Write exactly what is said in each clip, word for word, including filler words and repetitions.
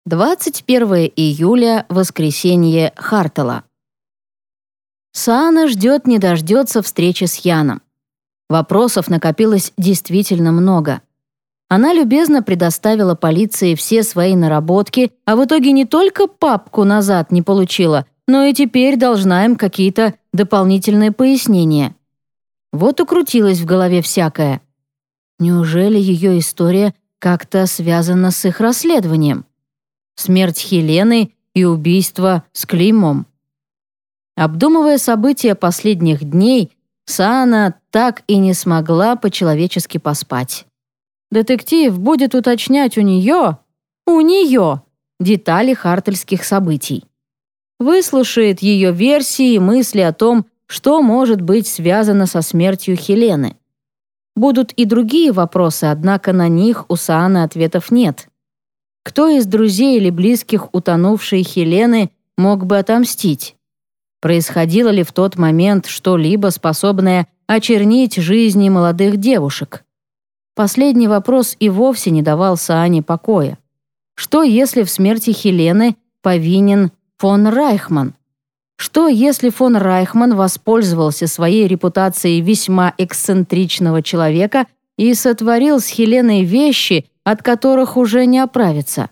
двадцать первое июля, воскресенье, Хартала. Саана ждет не дождется встречи с Яном. Вопросов накопилось действительно много. Она любезно предоставила полиции все свои наработки, а в итоге не только папку назад не получила, но и теперь должна им какие-то дополнительные пояснения. Вот укрутилось в голове всякое. Неужели ее история как-то связана с их расследованием? Смерть Хелены и убийство с клеймом. Обдумывая события последних дней, Саана так и не смогла по-человечески поспать. Детектив будет уточнять у нее, у нее, детали хартельских событий. Выслушает ее версии и мысли о том, что может быть связано со смертью Хелены. Будут и другие вопросы, однако на них у Сааны ответов нет. Кто из друзей или близких утонувшей Хелены мог бы отомстить? Происходило ли в тот момент что-либо, способное очернить жизни молодых девушек? Последний вопрос и вовсе не давал Саане покоя. Что, если в смерти Хелены повинен фон Райхман? Что, если фон Райхман воспользовался своей репутацией весьма эксцентричного человека и сотворил с Хеленой вещи, от которых уже не оправиться?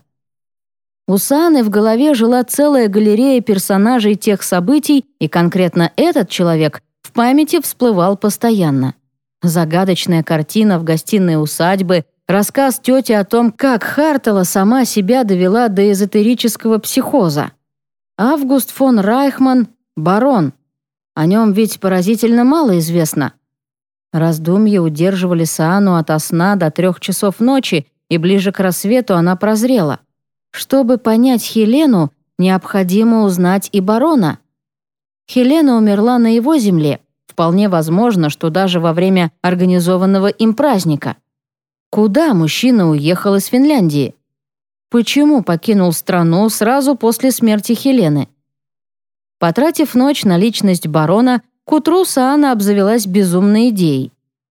У Сааны в голове жила целая галерея персонажей тех событий, и конкретно этот человек в памяти всплывал постоянно. Загадочная картина в гостиной усадьбы, рассказ тети о том, как Хартала сама себя довела до эзотерического психоза. Август фон Райхман – барон. О нем ведь поразительно мало известно. Раздумья удерживали Саану ото сна до трех часов ночи, и ближе к рассвету она прозрела. Чтобы понять Хелену, необходимо узнать и барона. Хелена умерла на его земле. Вполне возможно, что даже во время организованного им праздника. Куда мужчина уехал из Финляндии? Почему покинул страну сразу после смерти Хелены? Потратив ночь на личность барона, к утру Саана обзавелась безумной идеей.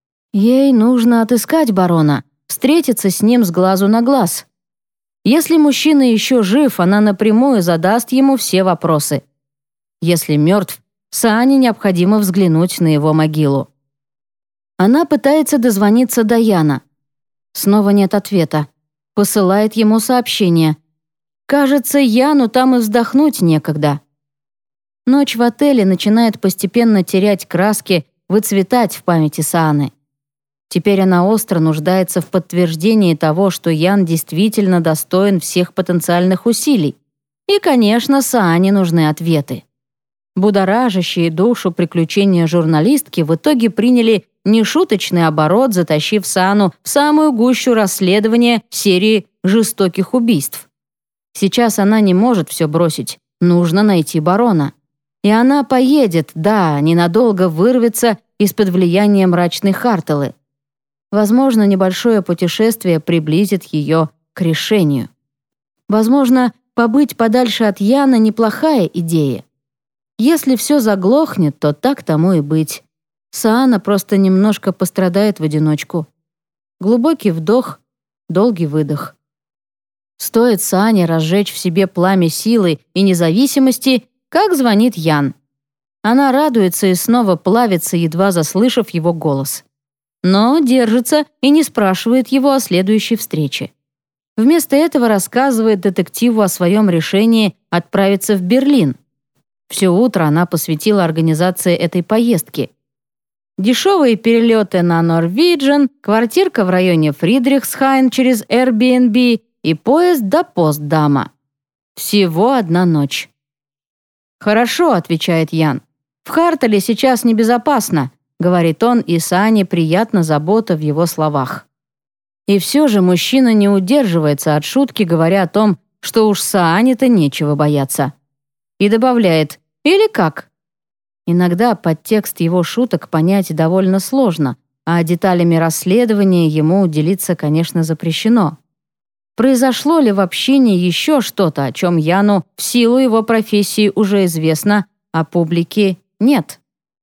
Ей нужно отыскать барона, встретиться с ним с глазу на глаз. Если мужчина еще жив, она напрямую задаст ему все вопросы. Если мертв, Саане необходимо взглянуть на его могилу. Она пытается дозвониться до Яна. Снова нет ответа. Посылает ему сообщение. Кажется, Яну там и вздохнуть некогда. Ночь в отеле начинает постепенно терять краски, выцветать в памяти Сааны. Теперь она остро нуждается в подтверждении того, что Ян действительно достоин всех потенциальных усилий. И, конечно, Саане нужны ответы. Будоражащие душу приключения журналистки в итоге приняли нешуточный оборот, затащив Саану в самую гущу расследования серии жестоких убийств. Сейчас она не может все бросить, нужно найти барона. И она поедет, да, ненадолго вырвется из-под влияния мрачной Харталы. Возможно, небольшое путешествие приблизит ее к решению. Возможно, побыть подальше от Яна – неплохая идея. Если все заглохнет, то так тому и быть. Саана просто немножко пострадает в одиночку. Глубокий вдох, долгий выдох. Стоит Саане разжечь в себе пламя силы и независимости, как звонит Ян. Она радуется и снова плавится, едва заслышав его голос. Но держится и не спрашивает его о следующей встрече. Вместо этого рассказывает детективу о своем решении отправиться в Берлин. Все утро она посвятила организации этой поездки. Дешевые перелеты на Норвиджен, квартирка в районе Фридрихсхайн через Airbnb и поезд до Постдама. Всего одна ночь. «Хорошо», — отвечает Ян. «В Хартале сейчас небезопасно», — говорит он, и Саане приятна забота в его словах. И все же мужчина не удерживается от шутки, говоря о том, что уж Саане-то нечего бояться. И добавляет «или как?». Иногда подтекст его шуток понять довольно сложно, а деталями расследования ему делиться, конечно, запрещено. Произошло ли в общении еще что-то, о чем Яну в силу его профессии уже известно, а публике нет?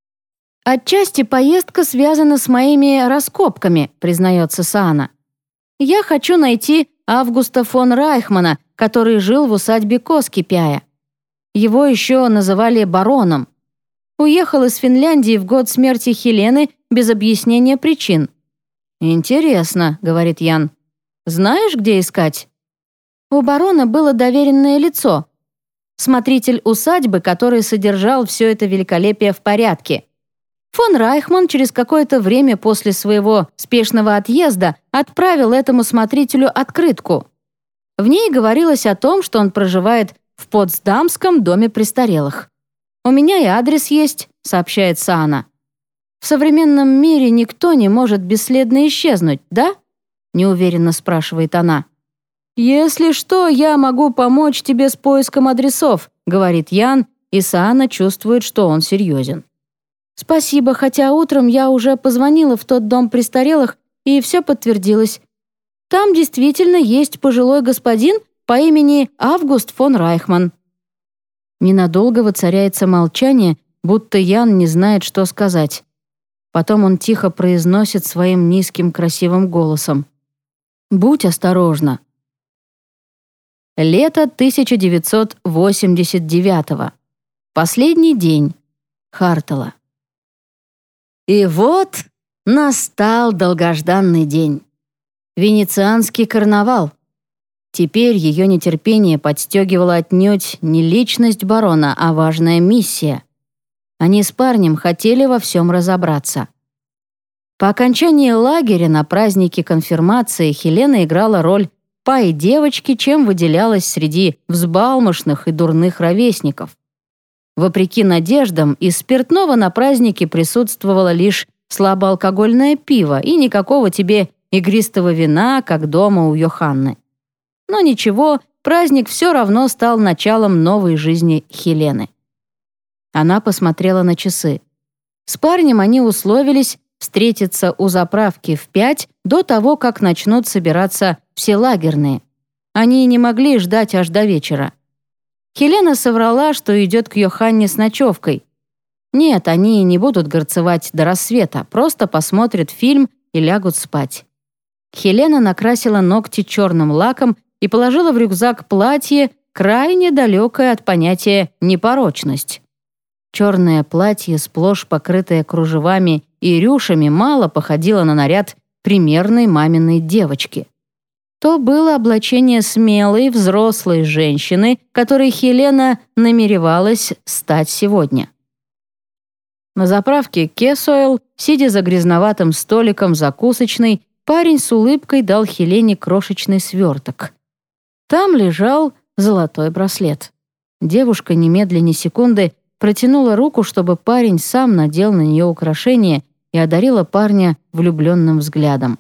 «Отчасти поездка связана с моими раскопками», признается Саана. «Я хочу найти Августа фон Райхмана, который жил в усадьбе Коскипяя. Его еще называли бароном. Уехал из Финляндии в год смерти Хелены без объяснения причин. «Интересно», — говорит Ян. «Знаешь, где искать?» У барона было доверенное лицо. Смотритель усадьбы, который содержал все это великолепие в порядке. Фон Райхман через какое-то время после своего спешного отъезда отправил этому смотрителю открытку. В ней говорилось о том, что он проживает в Потсдамском доме престарелых. «У меня и адрес есть», — сообщает Саана. «В современном мире никто не может бесследно исчезнуть, да?» — неуверенно спрашивает она. «Если что, я могу помочь тебе с поиском адресов», — говорит Ян, и Саана чувствует, что он серьезен. «Спасибо, хотя утром я уже позвонила в тот дом престарелых, и все подтвердилось. Там действительно есть пожилой господин по имени Август фон Райхман». Ненадолго воцаряется молчание, будто Ян не знает, что сказать. Потом он тихо произносит своим низким красивым голосом: «Будь осторожна». Лето тысяча девятьсот восемьдесят девятого. Последний день. Хартала. И вот настал долгожданный день. Венецианский карнавал. Теперь ее нетерпение подстегивало отнюдь не личность барона, а важная миссия. Они с парнем хотели во всем разобраться. По окончании лагеря на празднике конфирмации Хелена играла роль пай-девочки, чем выделялась среди взбалмошных и дурных ровесников. Вопреки надеждам, из спиртного на празднике присутствовало лишь слабоалкогольное пиво и никакого тебе игристого вина, как дома у Йоханны. Но ничего, праздник все равно стал началом новой жизни Хелены. Она посмотрела на часы. С парнем они условились встретиться у заправки в пять до того, как начнут собираться все лагерные. Они не могли ждать аж до вечера. Хелена соврала, что идет к Йоханне с ночевкой. Нет, они не будут горцевать до рассвета, просто посмотрят фильм и лягут спать. Хелена накрасила ногти черным лаком и положила в рюкзак платье, крайне далекое от понятия «непорочность». Черное платье, сплошь покрытое кружевами и рюшами, мало походило на наряд примерной маминой девочки. То было облачение смелой, взрослой женщины, которой Хелена намеревалась стать сегодня. На заправке Кесойл, сидя за грязноватым столиком закусочной, парень с улыбкой дал Хелене крошечный сверток. Там лежал золотой браслет. Девушка немедленно ни секунды протянула руку, чтобы парень сам надел на нее украшение, и одарила парня влюбленным взглядом.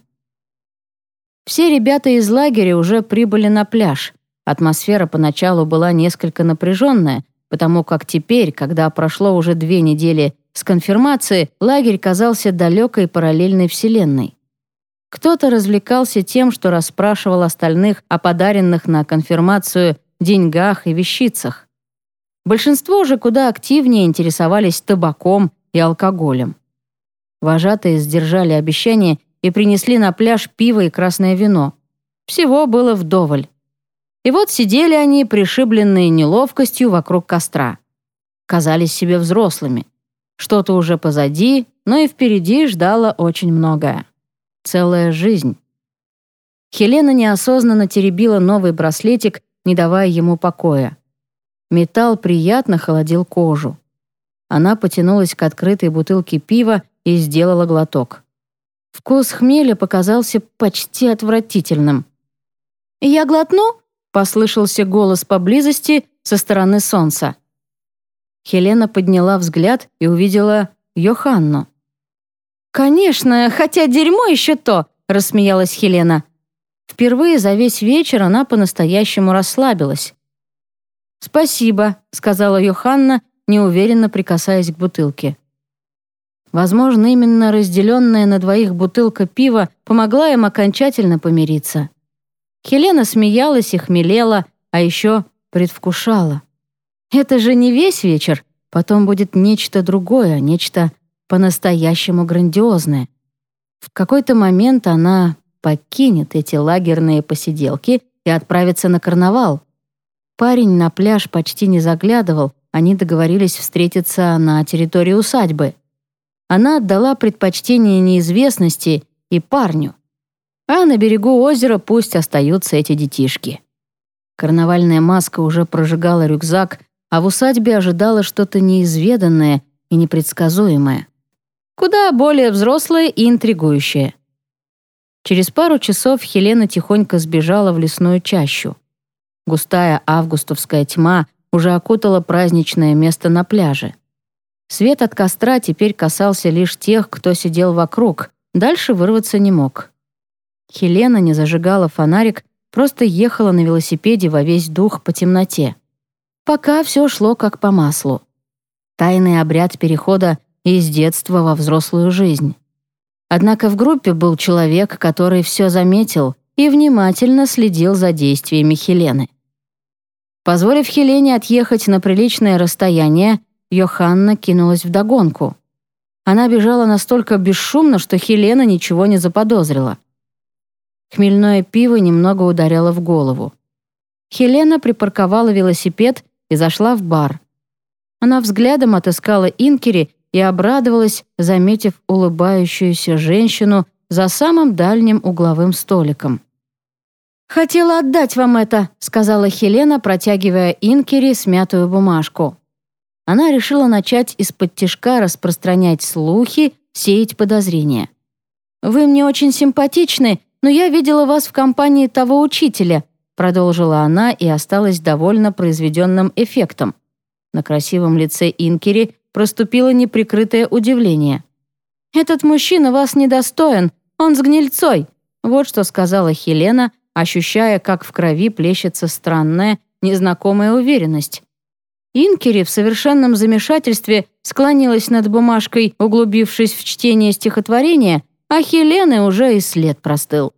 Все ребята из лагеря уже прибыли на пляж. Атмосфера поначалу была несколько напряженная, потому как теперь, когда прошло уже две недели с конфирмации, лагерь казался далекой параллельной вселенной. Кто-то развлекался тем, что расспрашивал остальных о подаренных на конфирмацию деньгах и вещицах. Большинство же куда активнее интересовались табаком и алкоголем. Вожатые сдержали обещание и принесли на пляж пиво и красное вино. Всего было вдоволь. И вот сидели они, пришибленные неловкостью, вокруг костра. Казались себе взрослыми. Что-то уже позади, но и впереди ждало очень многое. Целая жизнь. Хелена неосознанно теребила новый браслетик, не давая ему покоя. Металл приятно холодил кожу. Она потянулась к открытой бутылке пива и сделала глоток. Вкус хмеля показался почти отвратительным. «Я глотну?» — послышался голос поблизости со стороны солнца. Хелена подняла взгляд и увидела Йоханну. «Конечно, хотя дерьмо еще то!» — рассмеялась Хелена. Впервые за весь вечер она по-настоящему расслабилась. «Спасибо», — сказала Йоханна, неуверенно прикасаясь к бутылке. Возможно, именно разделенная на двоих бутылка пива помогла им окончательно помириться. Хелена смеялась и хмелела, а еще предвкушала. Это же не весь вечер, потом будет нечто другое, нечто по-настоящему грандиозное. В какой-то момент она покинет эти лагерные посиделки и отправится на карнавал, Парень на пляж почти не заглядывал, они договорились встретиться на территории усадьбы. Она отдала предпочтение неизвестности и парню. А на берегу озера пусть остаются эти детишки. Карнавальная маска уже прожигала рюкзак, а в усадьбе ожидало что-то неизведанное и непредсказуемое. Куда более взрослое и интригующее. Через пару часов Хелена тихонько сбежала в лесную чащу. Густая августовская тьма уже окутала праздничное место на пляже. Свет от костра теперь касался лишь тех, кто сидел вокруг, дальше вырваться не мог. Хелена не зажигала фонарик, просто ехала на велосипеде во весь дух по темноте. Пока все шло как по маслу. Тайный обряд перехода из детства во взрослую жизнь. Однако в группе был человек, который все заметил и внимательно следил за действиями Хелены. Позволив Хелене отъехать на приличное расстояние, Йоханна кинулась вдогонку. Она бежала настолько бесшумно, что Хелена ничего не заподозрила. Хмельное пиво немного ударяло в голову. Хелена припарковала велосипед и зашла в бар. Она взглядом отыскала Инкери и обрадовалась, заметив улыбающуюся женщину за самым дальним угловым столиком. «Хотела отдать вам это», — сказала Хелена, протягивая Инкери смятую бумажку. Она решила начать из-под тишка распространять слухи, сеять подозрения. «Вы мне очень симпатичны, но я видела вас в компании того учителя», продолжила она и осталась довольна произведенным эффектом. На красивом лице Инкери проступило неприкрытое удивление. «Этот мужчина вас недостоин, он с гнильцой», вот что сказала Хелена, ощущая, как в крови плещется странная, незнакомая уверенность. Инкери в совершенном замешательстве склонилась над бумажкой, углубившись в чтение стихотворения, а Хелены уже и след простыл.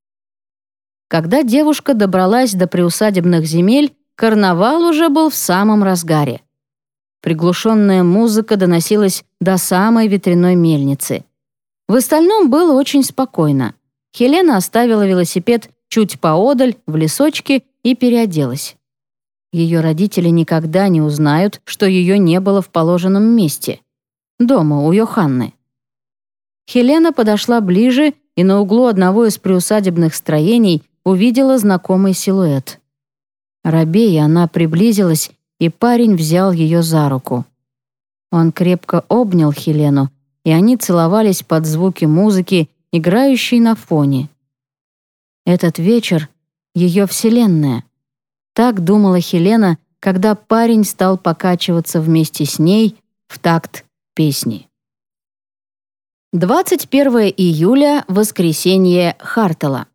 Когда девушка добралась до приусадебных земель, карнавал уже был в самом разгаре. Приглушенная музыка доносилась до самой ветряной мельницы. В остальном было очень спокойно. Хелена оставила велосипед чуть поодаль, в лесочке, и переоделась. Ее родители никогда не узнают, что ее не было в положенном месте. Дома, у Йоханны. Хелена подошла ближе и на углу одного из приусадебных строений увидела знакомый силуэт. Робея, она приблизилась, и парень взял ее за руку. Он крепко обнял Хелену, и они целовались под звуки музыки, играющей на фоне. Этот вечер — ее вселенная. Так думала Хелена, когда парень стал покачиваться вместе с ней в такт песни. двадцать первого июля, воскресенье, Хартала.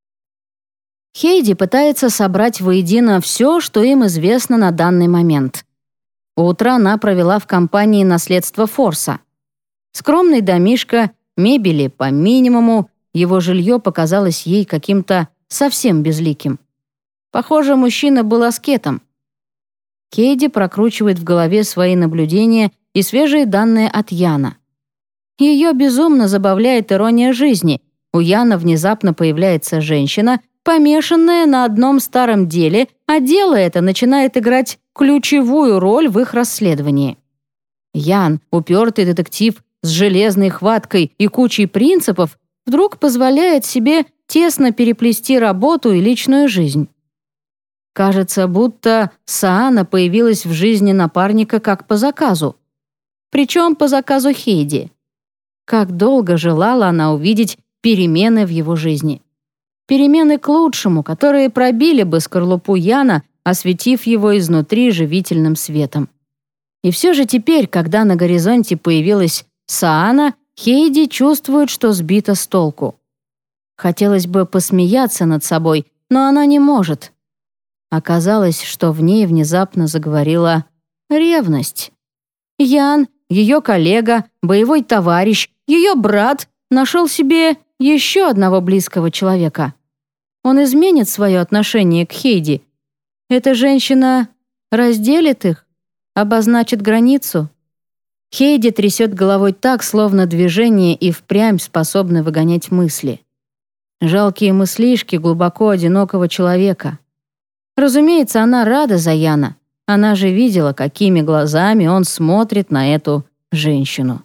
Хейди пытается собрать воедино все, что им известно на данный момент. Утро она провела в компании наследства Форса. Скромный домишко, мебели по минимуму, его жилье показалось ей каким-то совсем безликим. Похоже, мужчина был аскетом. Хейди прокручивает в голове свои наблюдения и свежие данные от Яна. Ее безумно забавляет ирония жизни. У Яна внезапно появляется женщина, помешанная на одном старом деле, а дело это начинает играть ключевую роль в их расследовании. Ян, упертый детектив с железной хваткой и кучей принципов, вдруг позволяет себе тесно переплести работу и личную жизнь. Кажется, будто Саана появилась в жизни напарника как по заказу. Причем по заказу Хейди. Как долго желала она увидеть перемены в его жизни. Перемены к лучшему, которые пробили бы скорлупу Яна, осветив его изнутри живительным светом. И все же теперь, когда на горизонте появилась Саана, Хейди чувствует, что сбита с толку. Хотелось бы посмеяться над собой, но она не может. Оказалось, что в ней внезапно заговорила ревность. Ян, ее коллега, боевой товарищ, ее брат нашел себе еще одного близкого человека. Он изменит свое отношение к Хейди. Эта женщина разделит их, обозначит границу. Хейди трясет головой так, словно движение и впрямь способны выгонять мысли. Жалкие мыслишки глубоко одинокого человека. Разумеется, она рада за Яна. Она же видела, какими глазами он смотрит на эту женщину.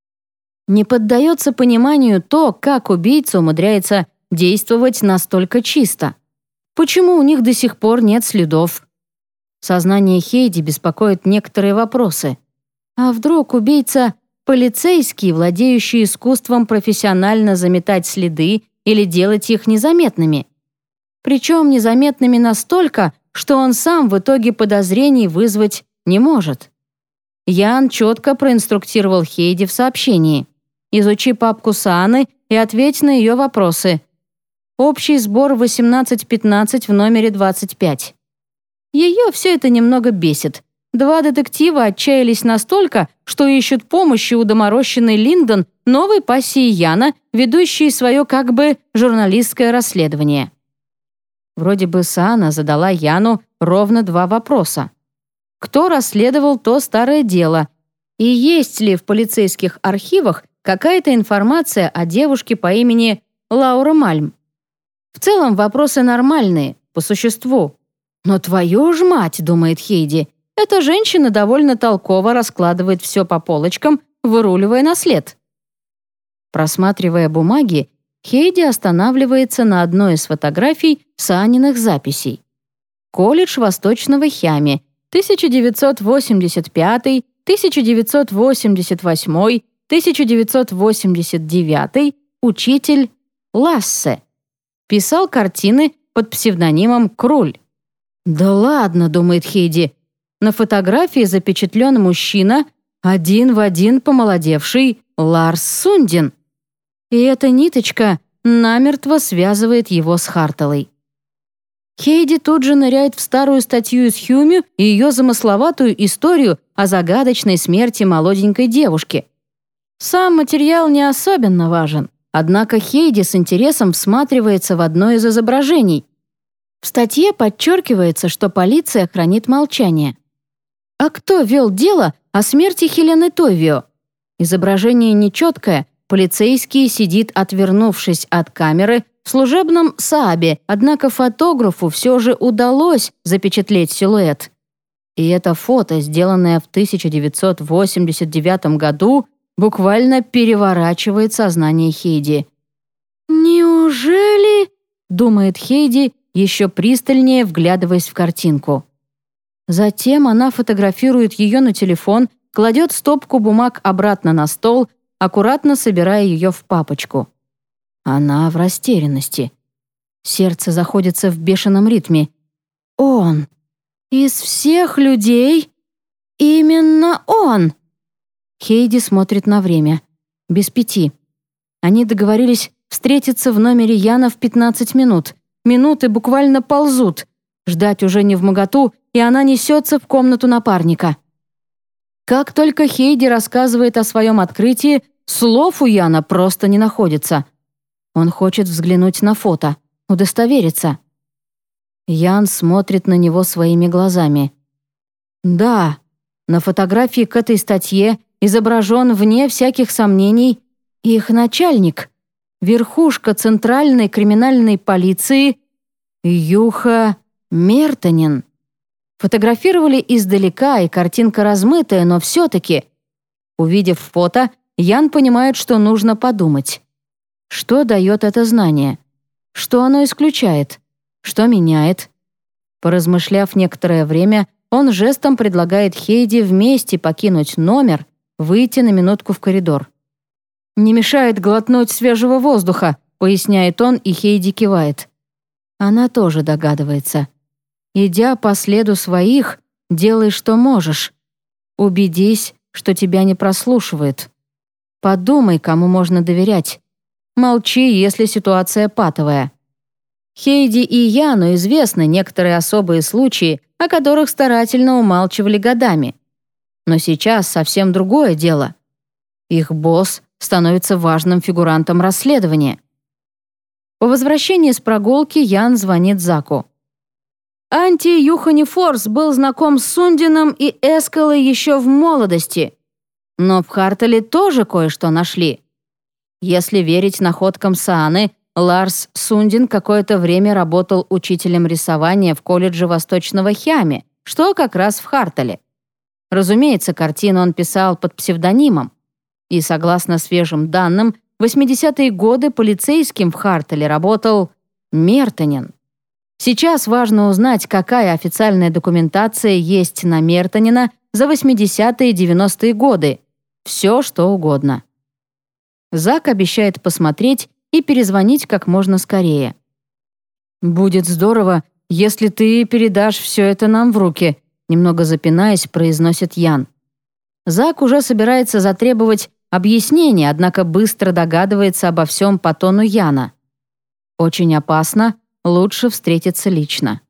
Не поддается пониманию то, как убийца умудряется действовать настолько чисто. Почему у них до сих пор нет следов? Сознание Хейди беспокоит некоторые вопросы. А вдруг убийца — полицейский, владеющий искусством профессионально заметать следы или делать их незаметными? Причем незаметными настолько, что он сам в итоге подозрений вызвать не может. Ян четко проинструктировал Хейди в сообщении. «Изучи папку Сааны и ответь на ее вопросы. Общий сбор восемнадцать пятнадцать в номере двадцать пять». Ее все это немного бесит. Два детектива отчаялись настолько, что ищут помощи у доморощенной Линдон, новой пассии Яна, ведущей свое как бы журналистское расследование. Вроде бы Саана задала Яну ровно два вопроса. Кто расследовал то старое дело? И есть ли в полицейских архивах какая-то информация о девушке по имени Лаура Мальм? В целом вопросы нормальные, по существу. Но твою ж мать, думает Хейди, эта женщина довольно толково раскладывает все по полочкам, выруливая на след. Просматривая бумаги, Хейди останавливается на одной из фотографий Сааниных записей. Колледж Восточного Хями, тысяча девятьсот восемьдесят пятый, тысяча девятьсот восемьдесят восьмой, тысяча девятьсот восемьдесят девятый, учитель Лассе. Писал картины под псевдонимом Круль. «Да ладно», — думает Хейди, на фотографии запечатлен мужчина, один в один помолодевший Ларс Сундин. И эта ниточка намертво связывает его с Хартелой. Хейди тут же ныряет в старую статью из Хьюми и ее замысловатую историю о загадочной смерти молоденькой девушки. Сам материал не особенно важен, однако Хейди с интересом всматривается в одно из изображений. В статье подчеркивается, что полиция хранит молчание. А кто вел дело о смерти Хелены Тойвио? Изображение нечеткое, полицейский сидит, отвернувшись от камеры, в служебном Саабе, однако фотографу все же удалось запечатлеть силуэт. И это фото, сделанное в тысяча девятьсот восемьдесят девятом году, буквально переворачивает сознание Хейди. «Неужели?» — думает Хейди, еще пристальнее вглядываясь в картинку. Затем она фотографирует ее на телефон, кладет стопку бумаг обратно на стол, аккуратно собирая ее в папочку. Она в растерянности. Сердце заходится в бешеном ритме. Он! Из всех людей именно он! Хейди смотрит на время. Без пяти. Они договорились встретиться в номере Яна в пятнадцать минут. Минуты буквально ползут. Ждать уже не вмоготу, и она несется в комнату напарника. Как только Хейди рассказывает о своем открытии, слов у Яна просто не находится. Он хочет взглянуть на фото, удостовериться. Ян смотрит на него своими глазами. Да, на фотографии к этой статье изображен, вне всяких сомнений, их начальник, верхушка Центральной криминальной полиции Юха Мертонен. Фотографировали издалека, и картинка размытая, но все-таки. Увидев фото, Ян понимает, что нужно подумать. Что дает это знание? Что оно исключает? Что меняет? Поразмышляв некоторое время, он жестом предлагает Хейди вместе покинуть номер, выйти на минутку в коридор. «Не мешает глотнуть свежего воздуха», — поясняет он, и Хейди кивает. Она тоже догадывается. «Идя по следу своих, делай, что можешь. Убедись, что тебя не прослушивают. Подумай, кому можно доверять. Молчи, если ситуация патовая». Хейди и Яну известны некоторые особые случаи, о которых старательно умалчивали годами. Но сейчас совсем другое дело. Их босс становится важным фигурантом расследования. По возвращении с прогулки Ян звонит Заку. Анти Юхани Форс был знаком с Сундином и Эскалой еще в молодости. Но в Хартеле тоже кое-что нашли. Если верить находкам Сааны, Ларс Сундин какое-то время работал учителем рисования в колледже Восточного Хями, что как раз в Хартале. Разумеется, картину он писал под псевдонимом. И, согласно свежим данным, в восьмидесятые годы полицейским в Хартале работал Мертонен. Сейчас важно узнать, какая официальная документация есть на Мертонена за восьмидесятые и девяностые годы. Все, что угодно. Зак обещает посмотреть и перезвонить как можно скорее. «Будет здорово, если ты передашь все это нам в руки», немного запинаясь, произносит Ян. Зак уже собирается затребовать объяснение, однако быстро догадывается обо всем по тону Яна. Очень опасно, лучше встретиться лично.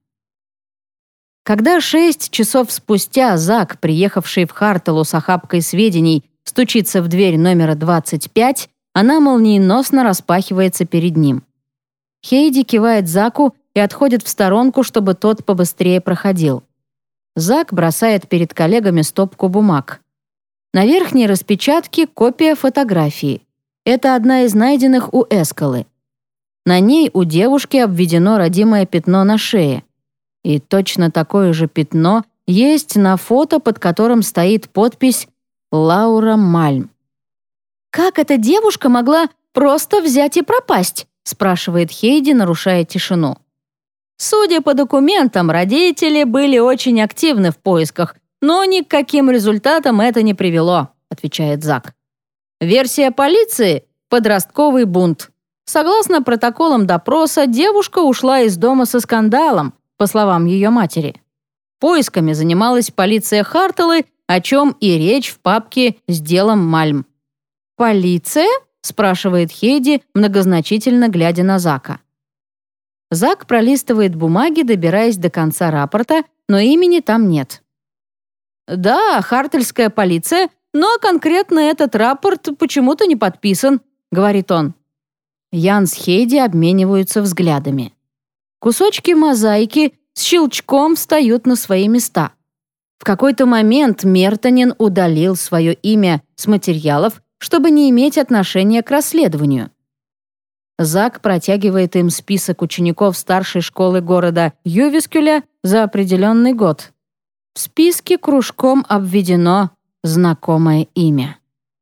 Когда шесть часов спустя Зак, приехавший в Харталу с охапкой сведений, стучится в дверь номера двадцать пять, она молниеносно распахивается перед ним. Хейди кивает Заку и отходит в сторонку, чтобы тот побыстрее проходил. Зак бросает перед коллегами стопку бумаг. На верхней распечатке копия фотографии. Это одна из найденных у Эскалы. На ней у девушки обведено родимое пятно на шее. И точно такое же пятно есть на фото, под которым стоит подпись «Лаура Мальм». «Как эта девушка могла просто взять и пропасть?» спрашивает Хейди, нарушая тишину. «Судя по документам, родители были очень активны в поисках, но ни к каким результатам это не привело», отвечает Зак. Версия полиции – подростковый бунт. Согласно протоколам допроса, девушка ушла из дома со скандалом, по словам ее матери. Поисками занималась полиция Харталы, о чем и речь в папке с делом Мальм. «Полиция?» – спрашивает Хейди, многозначительно глядя на Зака. Зак пролистывает бумаги, добираясь до конца рапорта, но имени там нет. «Да, хартальская полиция, но конкретно этот рапорт почему-то не подписан», — говорит он. Ян с Хейди обмениваются взглядами. Кусочки мозаики с щелчком встают на свои места. В какой-то момент Мертонен удалил свое имя с материалов, чтобы не иметь отношения к расследованию. Зак протягивает им список учеников старшей школы города Ювискюля за определенный год. В списке кружком обведено знакомое имя.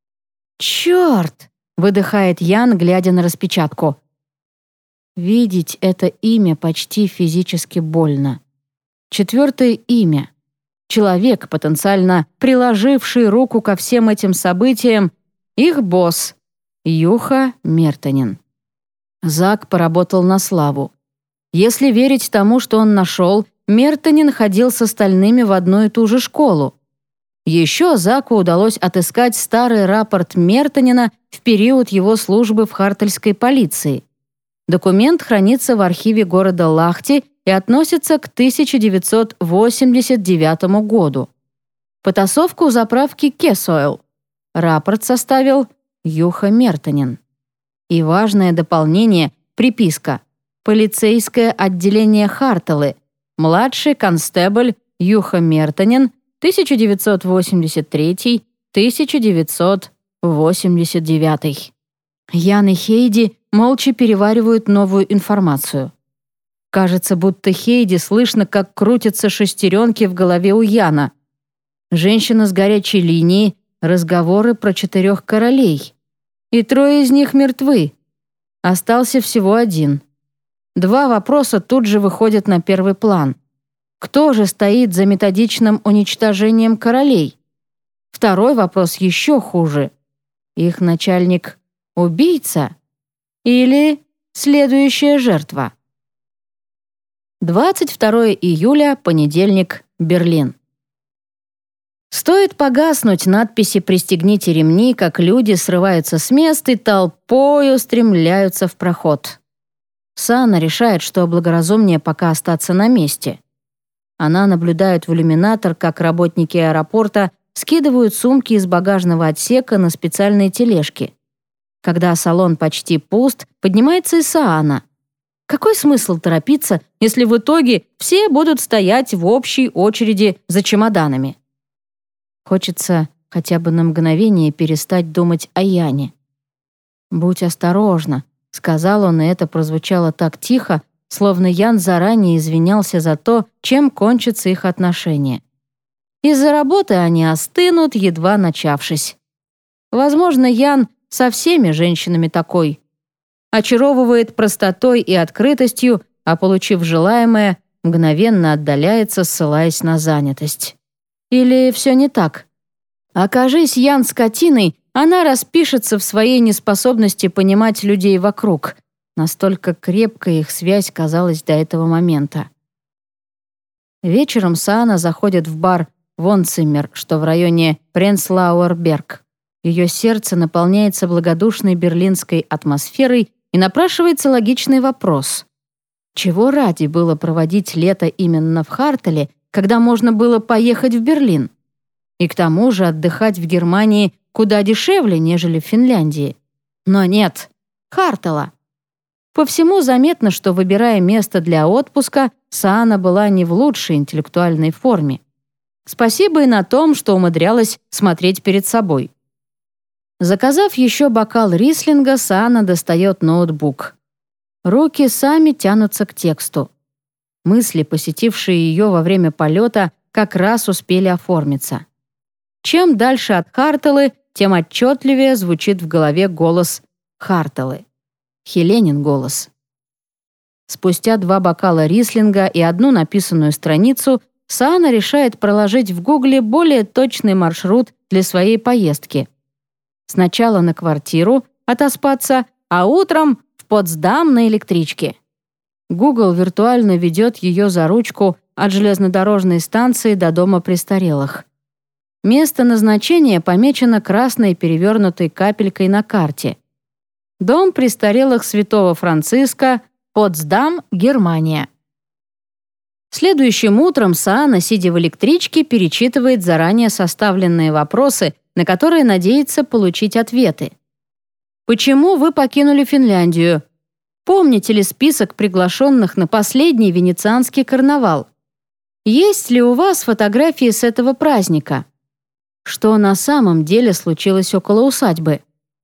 «Черт!» — выдыхает Ян, глядя на распечатку. Видеть это имя почти физически больно. Четвертое имя. Человек, потенциально приложивший руку ко всем этим событиям, их босс, Юха Мертонен. Зак поработал на славу. Если верить тому, что он нашел, Мертонен ходил с остальными в одну и ту же школу. Еще Заку удалось отыскать старый рапорт Мертонена в период его службы в хартальской полиции. Документ хранится в архиве города Лахти и относится к тысяча девятьсот восемьдесят девятому году. Потасовка у заправки Кесойл. Рапорт составил Юха Мертонен. И важное дополнение – приписка. Полицейское отделение Харталы. Младший констебль Юха Мертонен, тысяча девятьсот восемьдесят третий — тысяча девятьсот восемьдесят девятый. Ян и Хейди молча переваривают новую информацию. Кажется, будто Хейди слышно, как крутятся шестеренки в голове у Яна. Женщина с горячей линии, разговоры про четырех королей. И трое из них мертвы. Остался всего один. Два вопроса тут же выходят на первый план. Кто же стоит за методичным уничтожением королей? Второй вопрос еще хуже. Их начальник — убийца? Или следующая жертва? двадцать второе июля, понедельник, Берлин. Стоит погаснуть надписи «Пристегните ремни», как люди срываются с мест и толпой устремляются в проход. Сана решает, что благоразумнее пока остаться на месте. Она наблюдает в иллюминатор, как работники аэропорта скидывают сумки из багажного отсека на специальные тележки. Когда салон почти пуст, поднимается и Саана. Какой смысл торопиться, если в итоге все будут стоять в общей очереди за чемоданами? Хочется хотя бы на мгновение перестать думать о Яне. «Будь осторожна», — сказал он, и это прозвучало так тихо, словно Ян заранее извинялся за то, чем кончатся их отношения. Из-за работы они остынут, едва начавшись. Возможно, Ян со всеми женщинами такой. Очаровывает простотой и открытостью, а, получив желаемое, мгновенно отдаляется, ссылаясь на занятость. Или все не так? Окажись Ян скотиной, она распишется в своей неспособности понимать людей вокруг. Настолько крепкая их связь казалась до этого момента. Вечером Саана заходит в бар «Вонциммер», что в районе Пренслауэрберг. Ее сердце наполняется благодушной берлинской атмосферой и напрашивается логичный вопрос. Чего ради было проводить лето именно в Хартеле, когда можно было поехать в Берлин? И к тому же отдыхать в Германии куда дешевле, нежели в Финляндии. Но нет, Хартела. По всему заметно, что, выбирая место для отпуска, Саана была не в лучшей интеллектуальной форме. Спасибо и на том, что умудрялась смотреть перед собой. Заказав еще бокал рислинга, Саана достает ноутбук. Руки сами тянутся к тексту. Мысли, посетившие ее во время полета, как раз успели оформиться. Чем дальше от Хартелы, тем отчетливее звучит в голове голос Хартелы. Хеленин голос. Спустя два бокала рислинга и одну написанную страницу, Саана решает проложить в Гугле более точный маршрут для своей поездки. Сначала на квартиру отоспаться, а утром в Потсдам на электричке. Google виртуально ведет ее за ручку от железнодорожной станции до дома престарелых. Место назначения помечено красной перевернутой капелькой на карте. Дом престарелых Святого Франциска, Потсдам, Германия. Следующим утром Саана, сидя в электричке, перечитывает заранее составленные вопросы, на которые надеется получить ответы. Почему вы покинули Финляндию? Помните ли список приглашенных на последний венецианский карнавал? Есть ли у вас фотографии с этого праздника? Что на самом деле случилось около усадьбы?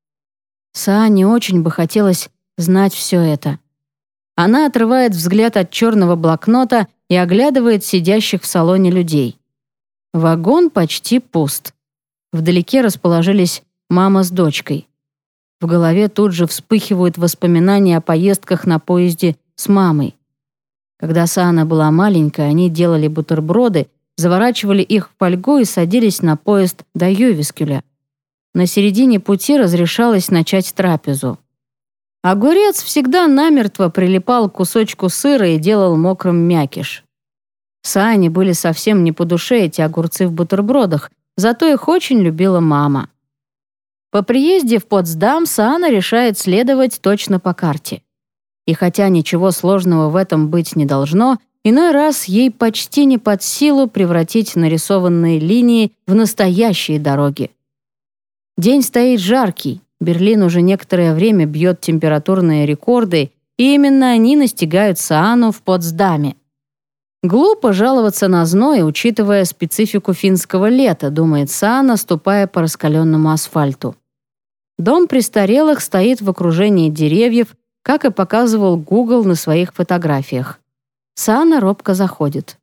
Саане очень бы хотелось знать все это. Она отрывает взгляд от черного блокнота и оглядывает сидящих в салоне людей. Вагон почти пуст. Вдалеке расположились мама с дочкой. В голове тут же вспыхивают воспоминания о поездках на поезде с мамой. Когда Саана была маленькая, они делали бутерброды, заворачивали их в фольгу и садились на поезд до Ювискюля. На середине пути разрешалось начать трапезу. Огурец всегда намертво прилипал к кусочку сыра и делал мокрым мякиш. Саане были совсем не по душе эти огурцы в бутербродах, зато их очень любила мама. По приезде в Потсдам Саана решает следовать точно по карте. И хотя ничего сложного в этом быть не должно, иной раз ей почти не под силу превратить нарисованные линии в настоящие дороги. День стоит жаркий, Берлин уже некоторое время бьет температурные рекорды, и именно они настигают Саану в Потсдаме. Глупо жаловаться на зной, учитывая специфику финского лета, думает Саана, ступая по раскаленному асфальту. Дом престарелых стоит в окружении деревьев, как и показывал Google на своих фотографиях. Саана робко заходит.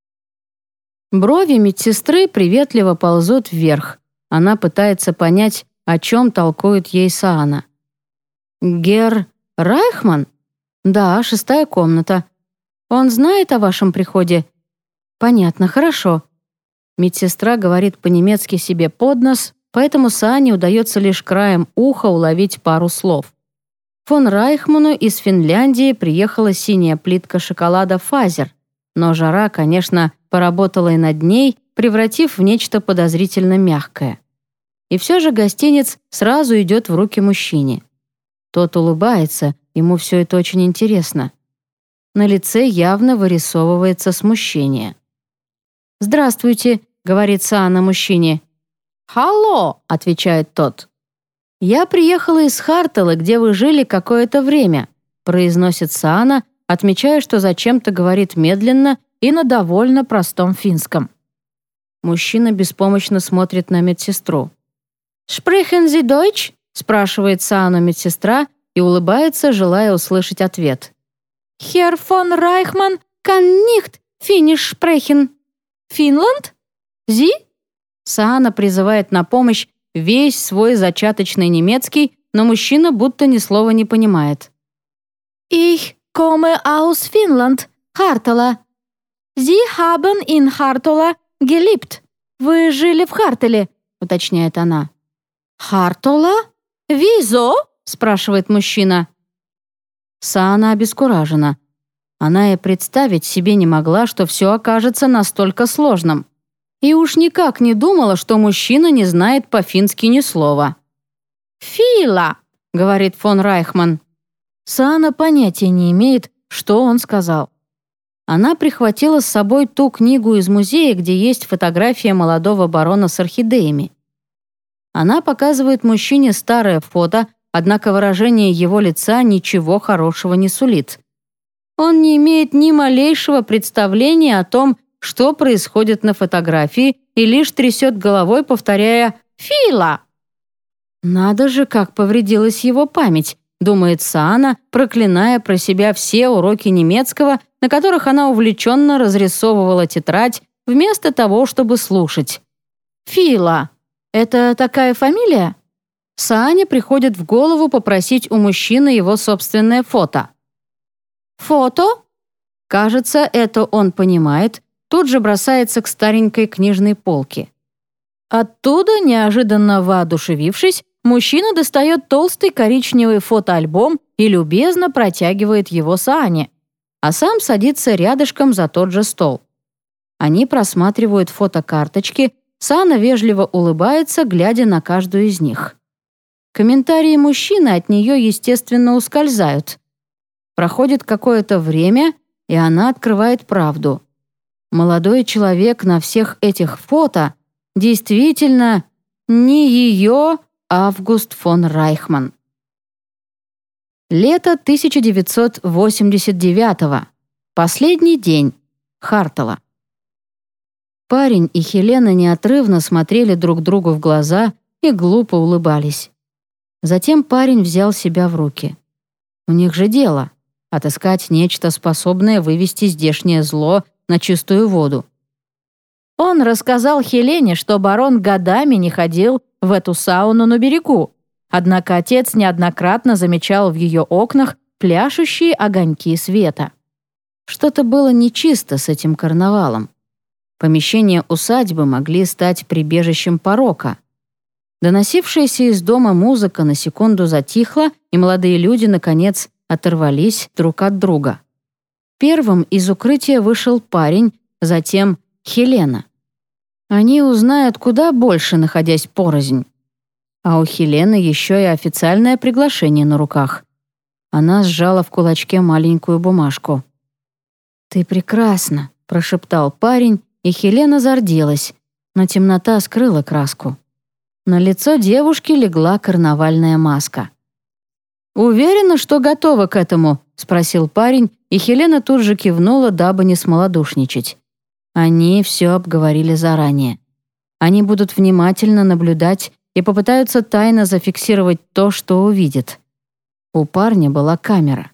Брови медсестры приветливо ползут вверх. Она пытается понять, о чем толкует ей Саана. «Гер Райхман? Да, шестая комната. Он знает о вашем приходе?» «Понятно, хорошо». Медсестра говорит по-немецки себе под нос, поэтому Саане удается лишь краем уха уловить пару слов. Фон Райхману из Финляндии приехала синяя плитка шоколада «Фазер», но жара, конечно, поработала и над ней, превратив в нечто подозрительно мягкое. И все же гостинец сразу идет в руки мужчине. Тот улыбается, ему все это очень интересно. На лице явно вырисовывается смущение. «Здравствуйте», — говорит Саана мужчине. «Халло», — отвечает тот. «Я приехала из Хартелы, где вы жили какое-то время», — произносит Саана, отмечая, что зачем-то говорит медленно и на довольно простом финском. Мужчина беспомощно смотрит на медсестру. «Sprechen Sie Deutsch?» — спрашивает Саану медсестра, и улыбается, желая услышать ответ. «Херр фон Райхман kann nicht Finnisch sprechen. Финланд? Зи?» Саана призывает на помощь весь свой зачаточный немецкий, но мужчина будто ни слова не понимает. «Ich komme aus Finnland, Хартала. Sie haben in Хартала gelebt. Вы жили в Хартале», — уточняет она. «Хартала? Wieso?» — спрашивает мужчина. Саана обескуражена. Она и представить себе не могла, что все окажется настолько сложным. И уж никак не думала, что мужчина не знает по-фински ни слова. «Фила», — говорит фон Райхман. Саана понятия не имеет, что он сказал. Она прихватила с собой ту книгу из музея, где есть фотография молодого барона с орхидеями. Она показывает мужчине старое фото, однако выражение его лица ничего хорошего не сулит. Он не имеет ни малейшего представления о том, что происходит на фотографии, и лишь трясет головой, повторяя «Фила!». «Надо же, как повредилась его память», — думает Саана, проклиная про себя все уроки немецкого, на которых она увлеченно разрисовывала тетрадь, вместо того, чтобы слушать. «Фила! Это такая фамилия?» Саане приходит в голову попросить у мужчины его собственное фото. «Фото?» Кажется, это он понимает, тут же бросается к старенькой книжной полке. Оттуда, неожиданно воодушевившись, мужчина достает толстый коричневый фотоальбом и любезно протягивает его Саане, а сам садится рядышком за тот же стол. Они просматривают фотокарточки, Саана вежливо улыбается, глядя на каждую из них. Комментарии мужчины от нее, естественно, ускользают. Проходит какое-то время, и она открывает правду. Молодой человек на всех этих фото действительно не ее Август фон Райхман. Лето тысяча девятьсот восемьдесят девятого. Последний день. Хартала. Парень и Хелена неотрывно смотрели друг другу в глаза и глупо улыбались. Затем парень взял себя в руки. У них же дело — отыскать нечто, способное вывести здешнее зло на чистую воду. Он рассказал Хелене, что барон годами не ходил в эту сауну на берегу, однако отец неоднократно замечал в ее окнах пляшущие огоньки света. Что-то было нечисто с этим карнавалом. Помещения усадьбы могли стать прибежищем порока. Доносившаяся из дома музыка на секунду затихла, и молодые люди, наконец, оторвались друг от друга. Первым из укрытия вышел парень, затем Хелена. Они узнают куда больше, находясь порознь. А у Хелены еще и официальное приглашение на руках. Она сжала в кулачке маленькую бумажку. «Ты прекрасна», — прошептал парень, и Хелена зарделась, но темнота скрыла краску. На лицо девушки легла карнавальная маска. «Уверена, что готова к этому?» — спросил парень, и Хелена тут же кивнула, дабы не смолодушничать. Они все обговорили заранее. Они будут внимательно наблюдать и попытаются тайно зафиксировать то, что увидят. У парня была камера.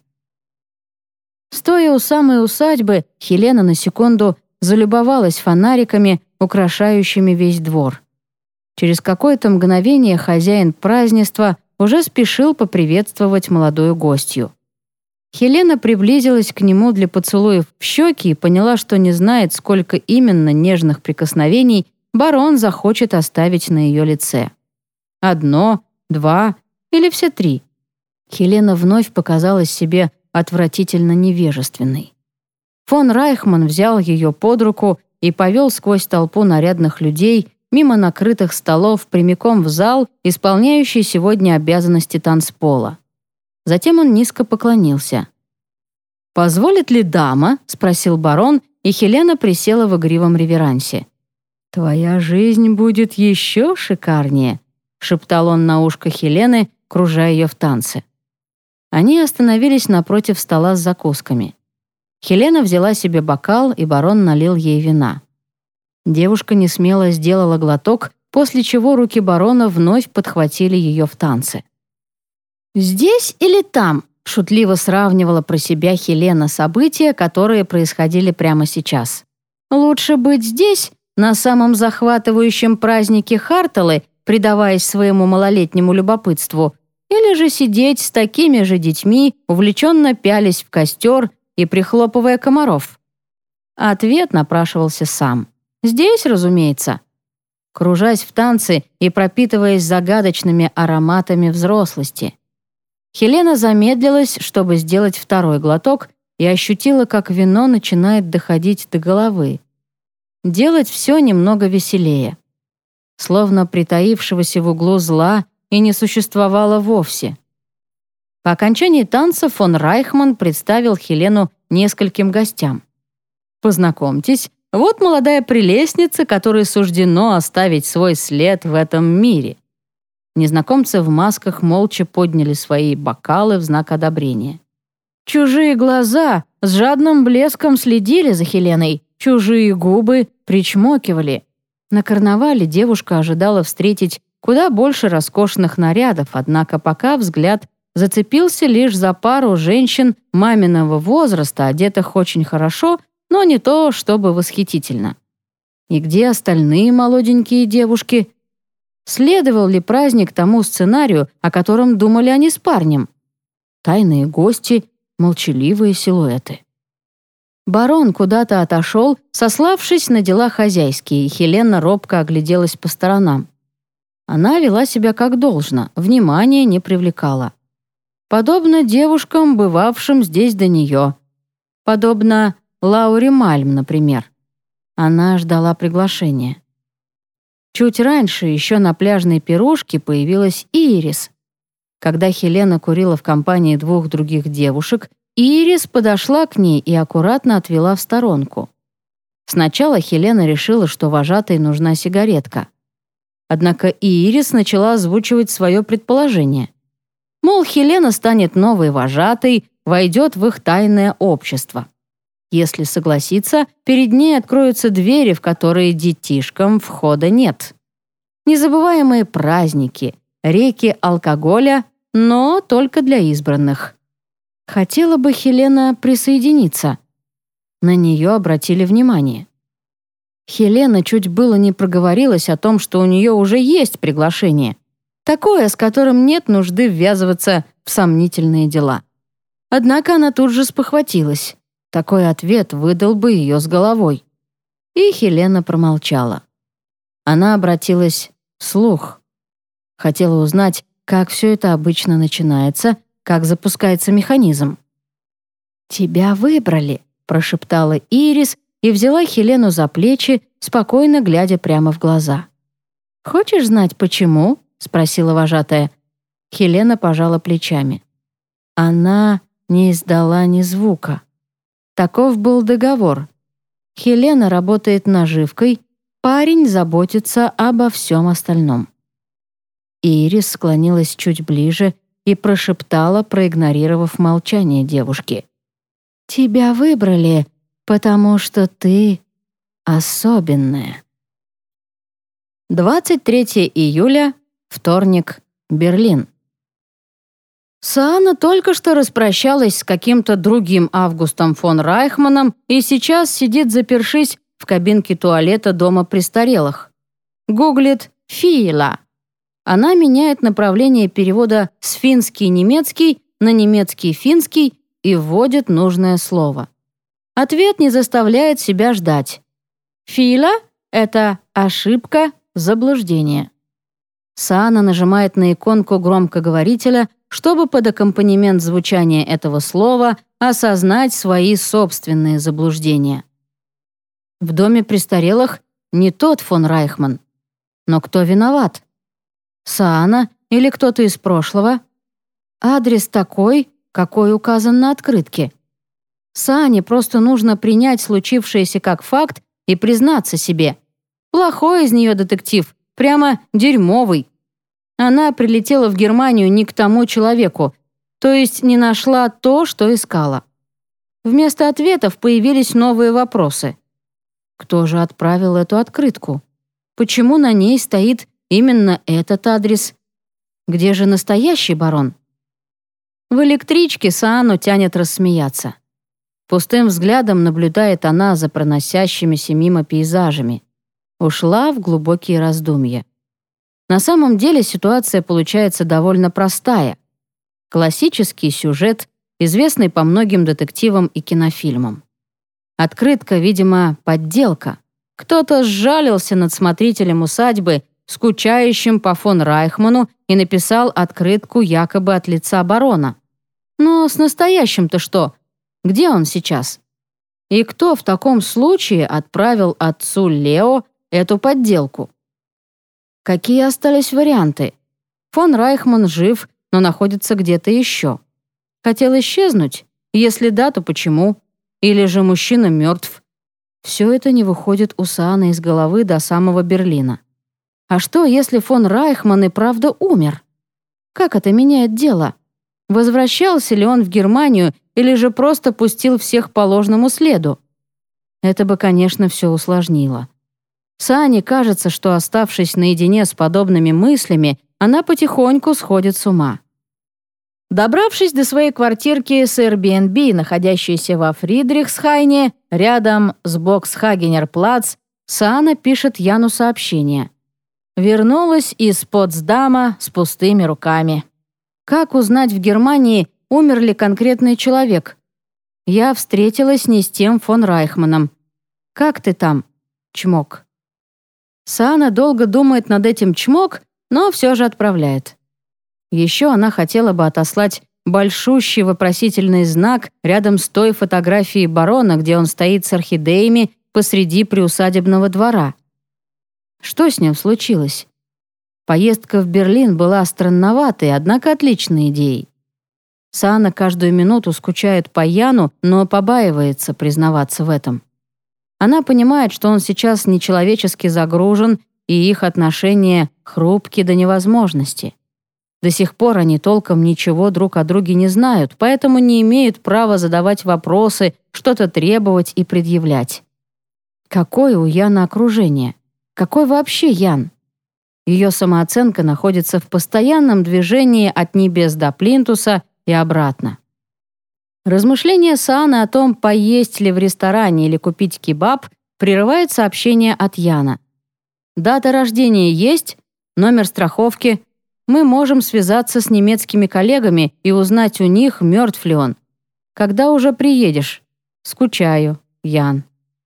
Стоя у самой усадьбы, Хелена на секунду залюбовалась фонариками, украшающими весь двор. Через какое-то мгновение хозяин празднества уже спешил поприветствовать молодую гостью. Хелена приблизилась к нему для поцелуев в щеки и поняла, что не знает, сколько именно нежных прикосновений барон захочет оставить на ее лице. Одно, два или все три. Хелена вновь показалась себе отвратительно невежественной. Фон Райхман взял ее под руку и повел сквозь толпу нарядных людей мимо накрытых столов прямиком в зал, исполняющий сегодня обязанности танцпола. Затем он низко поклонился. «Позволит ли дама?» — спросил барон, и Хелена присела в игривом реверансе. «Твоя жизнь будет еще шикарнее», — шептал он на ушко Хелены, кружая ее в танце. Они остановились напротив стола с закусками. Хелена взяла себе бокал, и барон налил ей вина. Девушка несмело сделала глоток, после чего руки барона вновь подхватили ее в танце. «Здесь или там?» — шутливо сравнивала про себя Хелена события, которые происходили прямо сейчас. «Лучше быть здесь, на самом захватывающем празднике Харталы, предаваясь своему малолетнему любопытству, или же сидеть с такими же детьми, увлеченно пялясь в костер и прихлопывая комаров?» Ответ напрашивался сам. «Здесь, разумеется». Кружась в танце и пропитываясь загадочными ароматами взрослости. Хелена замедлилась, чтобы сделать второй глоток, и ощутила, как вино начинает доходить до головы. Делать все немного веселее. Словно притаившегося в углу зла и не существовало вовсе. По окончании танца фон Райхман представил Хелену нескольким гостям. «Познакомьтесь, вот молодая прелестница, которой суждено оставить свой след в этом мире». Незнакомцы в масках молча подняли свои бокалы в знак одобрения. Чужие глаза с жадным блеском следили за Хеленой, чужие губы причмокивали. На карнавале девушка ожидала встретить куда больше роскошных нарядов, однако пока взгляд зацепился лишь за пару женщин маминого возраста, одетых очень хорошо, но не то чтобы восхитительно. И где остальные молоденькие девушки? Следовал ли праздник тому сценарию, о котором думали они с парнем? Тайные гости, молчаливые силуэты. Барон куда-то отошел, сославшись на дела хозяйские, и Хелена робко огляделась по сторонам. Она вела себя как должно, внимания не привлекала. Подобно девушкам, бывавшим здесь до нее. Подобно Лауре Мальм, например. Она ждала приглашения. Чуть раньше, еще на пляжной пирушке, появилась Ирис. Когда Хелена курила в компании двух других девушек, Ирис подошла к ней и аккуратно отвела в сторонку. Сначала Хелена решила, что вожатой нужна сигаретка. Однако Ирис начала озвучивать свое предположение. Мол, Хелена станет новой вожатой, войдет в их тайное общество. Если согласится, перед ней откроются двери, в которые детишкам входа нет. Незабываемые праздники, реки алкоголя, но только для избранных. Хотела бы Хелена присоединиться. На нее обратили внимание. Хелена чуть было не проговорилась о том, что у нее уже есть приглашение. Такое, с которым нет нужды ввязываться в сомнительные дела. Однако она тут же спохватилась. Такой ответ выдал бы ее с головой. И Хелена промолчала. Она обратилась вслух. Хотела узнать, как все это обычно начинается, как запускается механизм. «Тебя выбрали», — прошептала Ирис и взяла Хелену за плечи, спокойно глядя прямо в глаза. «Хочешь знать, почему?» — спросила вожатая. Хелена пожала плечами. Она не издала ни звука. Таков был договор. Хелена работает наживкой, парень заботится обо всем остальном. Ирис склонилась чуть ближе и прошептала, проигнорировав молчание девушки. «Тебя выбрали, потому что ты особенная». двадцать третьего июля, вторник, Берлин. Саана только что распрощалась с каким-то другим Августом фон Райхманом и сейчас сидит, запершись в кабинке туалета дома престарелых. Гуглит «Фиила». Она меняет направление перевода с финский-немецкий на немецкий-финский и вводит нужное слово. Ответ не заставляет себя ждать. «Фиила» — это ошибка, заблуждение. Саана нажимает на иконку громкоговорителя, чтобы под аккомпанемент звучания этого слова осознать свои собственные заблуждения. В доме престарелых не тот фон Райхман. Но кто виноват? Саана или кто-то из прошлого? Адрес такой, какой указан на открытке. Саане просто нужно принять случившееся как факт и признаться себе. Плохой из нее детектив, прямо дерьмовый. Она прилетела в Германию не к тому человеку, то есть не нашла то, что искала. Вместо ответов появились новые вопросы. Кто же отправил эту открытку? Почему на ней стоит именно этот адрес? Где же настоящий барон? В электричке Саану тянет рассмеяться. Пустым взглядом наблюдает она за проносящимися мимо пейзажами. Ушла в глубокие раздумья. На самом деле ситуация получается довольно простая. Классический сюжет, известный по многим детективам и кинофильмам. Открытка, видимо, подделка. Кто-то сжалился над смотрителем усадьбы, скучающим по фон Райхману, и написал открытку якобы от лица барона. Но с настоящим-то что? Где он сейчас? И кто в таком случае отправил отцу Лео эту подделку? Какие остались варианты? Фон Райхман жив, но находится где-то еще. Хотел исчезнуть? Если да, то почему? Или же мужчина мертв? Все это не выходит у Сааны из головы до самого Берлина. А что, если фон Райхман и правда умер? Как это меняет дело? Возвращался ли он в Германию или же просто пустил всех по ложному следу? Это бы, конечно, все усложнило. Саане кажется, что, оставшись наедине с подобными мыслями, она потихоньку сходит с ума. Добравшись до своей квартирки с Airbnb, находящейся во Фридрихсхайне, рядом с Боксхагенерплац, Саана пишет Яну сообщение. Вернулась из Потсдама с пустыми руками. Как узнать в Германии, умер ли конкретный человек? Я встретилась не с тем фон Райхманом. Как ты там? Чмок. Саана долго думает над этим чмок, но все же отправляет. Еще она хотела бы отослать большущий вопросительный знак рядом с той фотографией барона, где он стоит с орхидеями посреди приусадебного двора. Что с ним случилось? Поездка в Берлин была странноватой, однако отличной идеей. Саана каждую минуту скучает по Яну, но побаивается признаваться в этом. Она понимает, что он сейчас нечеловечески загружен, и их отношения хрупки до невозможности. До сих пор они толком ничего друг о друге не знают, поэтому не имеют права задавать вопросы, что-то требовать и предъявлять. Какое у Яна окружение? Какой вообще Ян? Ее самооценка находится в постоянном движении от небес до плинтуса и обратно. Размышления Сааны о том, поесть ли в ресторане или купить кебаб, прерывает сообщение от Яна. Дата рождения есть, номер страховки. Мы можем связаться с немецкими коллегами и узнать у них, мертв ли он. Когда уже приедешь? Скучаю, Ян.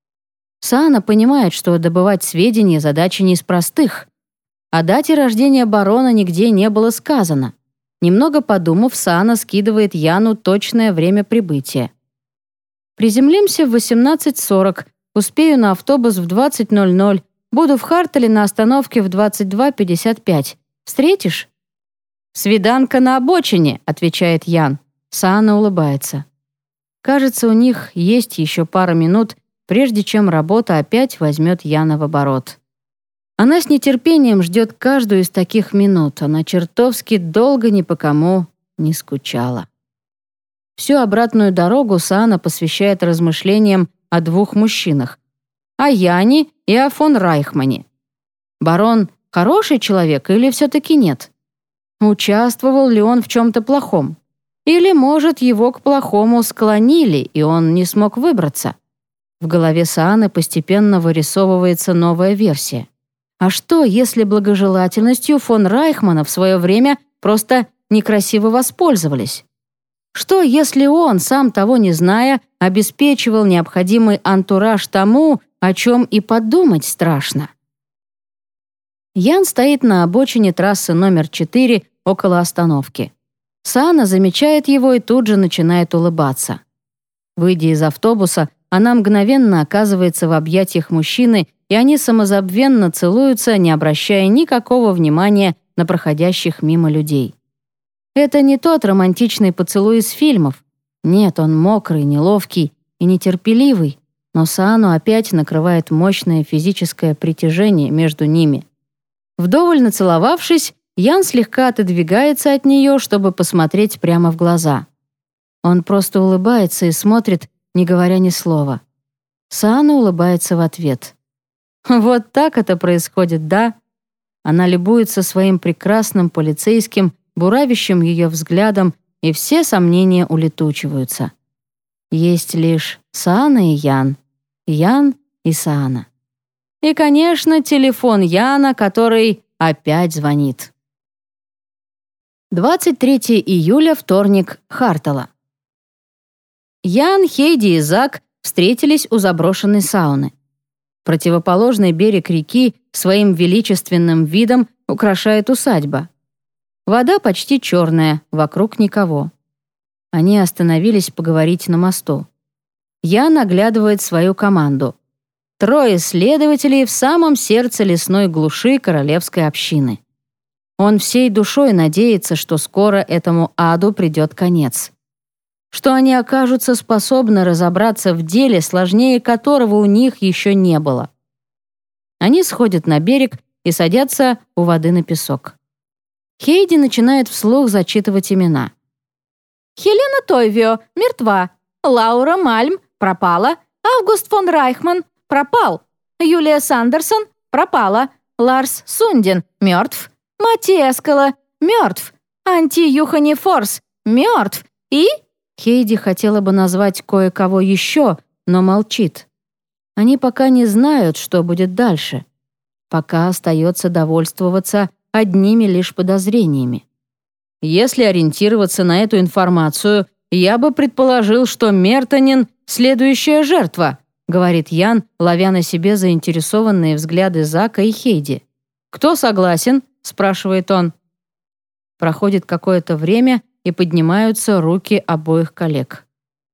Саана понимает, что добывать сведения задача не из простых. О дате рождения барона нигде не было сказано. Немного подумав, Саана скидывает Яну точное время прибытия. Приземлимся в восемнадцать сорок, успею на автобус в двадцать ноль ноль, буду в Хартеле на остановке в двадцать два пятьдесят пять. Встретишь? «Свиданка на обочине», — отвечает Ян. Саана улыбается. Кажется, у них есть еще пара минут, прежде чем работа опять возьмет Яна в оборот. Она с нетерпением ждет каждую из таких минут. Она чертовски долго ни по кому не скучала. Всю обратную дорогу Саана посвящает размышлениям о двух мужчинах. О Яне и о фон Райхмане. Барон хороший человек или все-таки нет? Участвовал ли он в чем-то плохом? Или, может, его к плохому склонили, и он не смог выбраться? В голове Сааны постепенно вырисовывается новая версия. А что, если благожелательностью фон Райхмана в свое время просто некрасиво воспользовались? Что, если он, сам того не зная, обеспечивал необходимый антураж тому, о чем и подумать страшно? Ян стоит на обочине трассы номер четыре около остановки. Саана замечает его и тут же начинает улыбаться. Выйдя из автобуса, она мгновенно оказывается в объятиях мужчины, и они самозабвенно целуются, не обращая никакого внимания на проходящих мимо людей. Это не тот романтичный поцелуй из фильмов. Нет, он мокрый, неловкий и нетерпеливый, но Саану опять накрывает мощное физическое притяжение между ними. Вдоволь нацеловавшись, Ян слегка отодвигается от нее, чтобы посмотреть прямо в глаза. Он просто улыбается и смотрит, не говоря ни слова. Саана улыбается в ответ. Вот так это происходит, да? Она любуется своим прекрасным полицейским, буравящим ее взглядом, и все сомнения улетучиваются. Есть лишь Саана и Ян, Ян и Саана. И, конечно, телефон Яна, который опять звонит. двадцать третьего июля, вторник, Хартала. Ян, Хейди и Зак встретились у заброшенной сауны. Противоположный берег реки своим величественным видом украшает усадьба. Вода почти черная, вокруг никого. Они остановились поговорить на мосту. Ян оглядывает свою команду. Трое следователей в самом сердце лесной глуши королевской общины. Он всей душой надеется, что скоро этому аду придет конец. Что они окажутся способны разобраться в деле, сложнее которого у них еще не было. Они сходят на берег и садятся у воды на песок. Хейди начинает вслух зачитывать имена. Хелена Тойвио мертва. Лаура Мальм пропала. Август фон Райхман пропал. Юлия Сандерсон пропала. Ларс Сундин мертв. Мати Эскала мертв. Анти Юхани Форс мертв. И... Хейди хотела бы назвать кое-кого еще, но молчит. Они пока не знают, что будет дальше. Пока остается довольствоваться одними лишь подозрениями. Если ориентироваться на эту информацию, я бы предположил, что Мертонин — следующая жертва, говорит Ян, ловя на себе заинтересованные взгляды Зака и Хейди. «Кто согласен?» — спрашивает он. Проходит какое-то время, и поднимаются руки обоих коллег.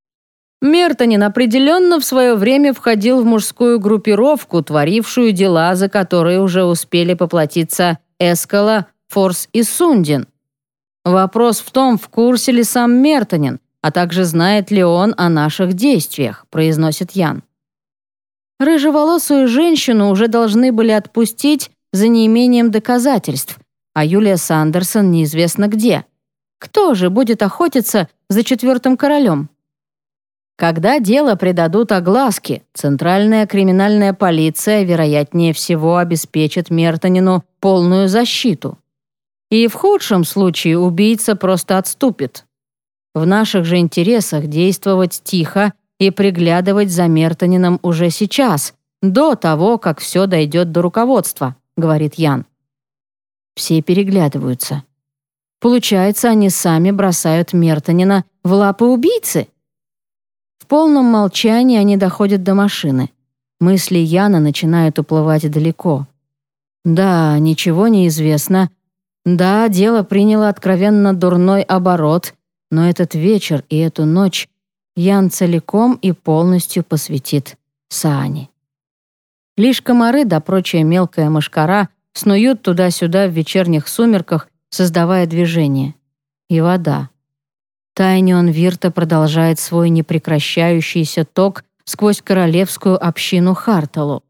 Мертонин определенно в свое время входил в мужскую группировку, творившую дела, за которые уже успели поплатиться Эскала, Форс и Сундин. Вопрос в том, в курсе ли сам Мертонин, а также знает ли он о наших действиях, произносит Ян. Рыжеволосую женщину уже должны были отпустить за неимением доказательств, а Юлия Сандерсон неизвестно где. Кто же будет охотиться за четвертым королем? Когда дело придадут огласке, Центральная криминальная полиция, вероятнее всего, обеспечит Мертонину полную защиту. И в худшем случае убийца просто отступит. В наших же интересах действовать тихо и приглядывать за Мертонином уже сейчас, до того, как все дойдет до руководства, говорит Ян. Все переглядываются. Получается, они сами бросают Мертонина в лапы убийцы? В полном молчании они доходят до машины. Мысли Яна начинают уплывать далеко. Да, ничего не известно. Да, дело приняло откровенно дурной оборот, но этот вечер и эту ночь Ян целиком и полностью посвятит Саане. Лишь комары да прочая мелкая мошкара снуют туда-сюда в вечерних сумерках, создавая движение. И вода. Тайнион Вирта продолжает свой непрекращающийся ток сквозь королевскую общину Харталу.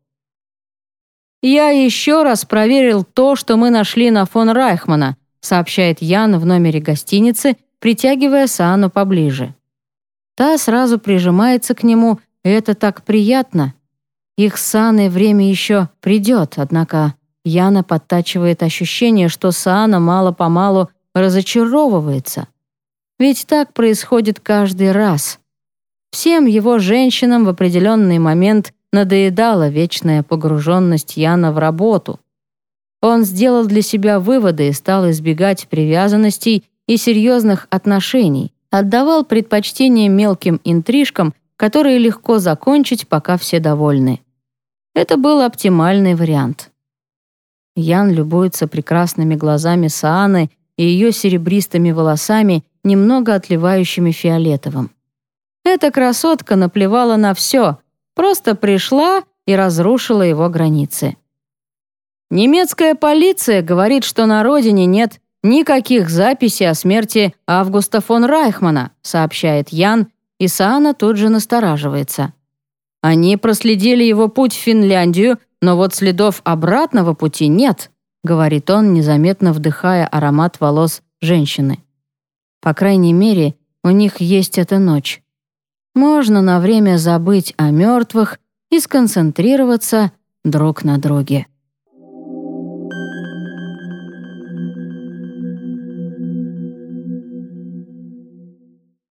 «Я еще раз проверил то, что мы нашли на фон Райхмана», сообщает Ян в номере гостиницы, притягивая Саану поближе. Та сразу прижимается к нему, и это так приятно. Их с Сааной время еще придет, однако Яна подтачивает ощущение, что Саана мало-помалу разочаровывается. Ведь так происходит каждый раз. Всем его женщинам в определенный момент надоедала вечная погруженность Яна в работу. Он сделал для себя выводы и стал избегать привязанностей и серьезных отношений, отдавал предпочтение мелким интрижкам, которые легко закончить, пока все довольны. Это был оптимальный вариант. Ян любуется прекрасными глазами Сааны и ее серебристыми волосами, немного отливающими фиолетовым. Эта красотка наплевала на все, просто пришла и разрушила его границы. Немецкая полиция говорит, что на родине нет никаких записей о смерти Августа фон Райхмана, сообщает Ян, и Саана тут же настораживается. Они проследили его путь в Финляндию, но вот следов обратного пути нет, говорит он, незаметно вдыхая аромат волос женщины. По крайней мере, у них есть эта ночь. Можно на время забыть о мертвых и сконцентрироваться друг на друге.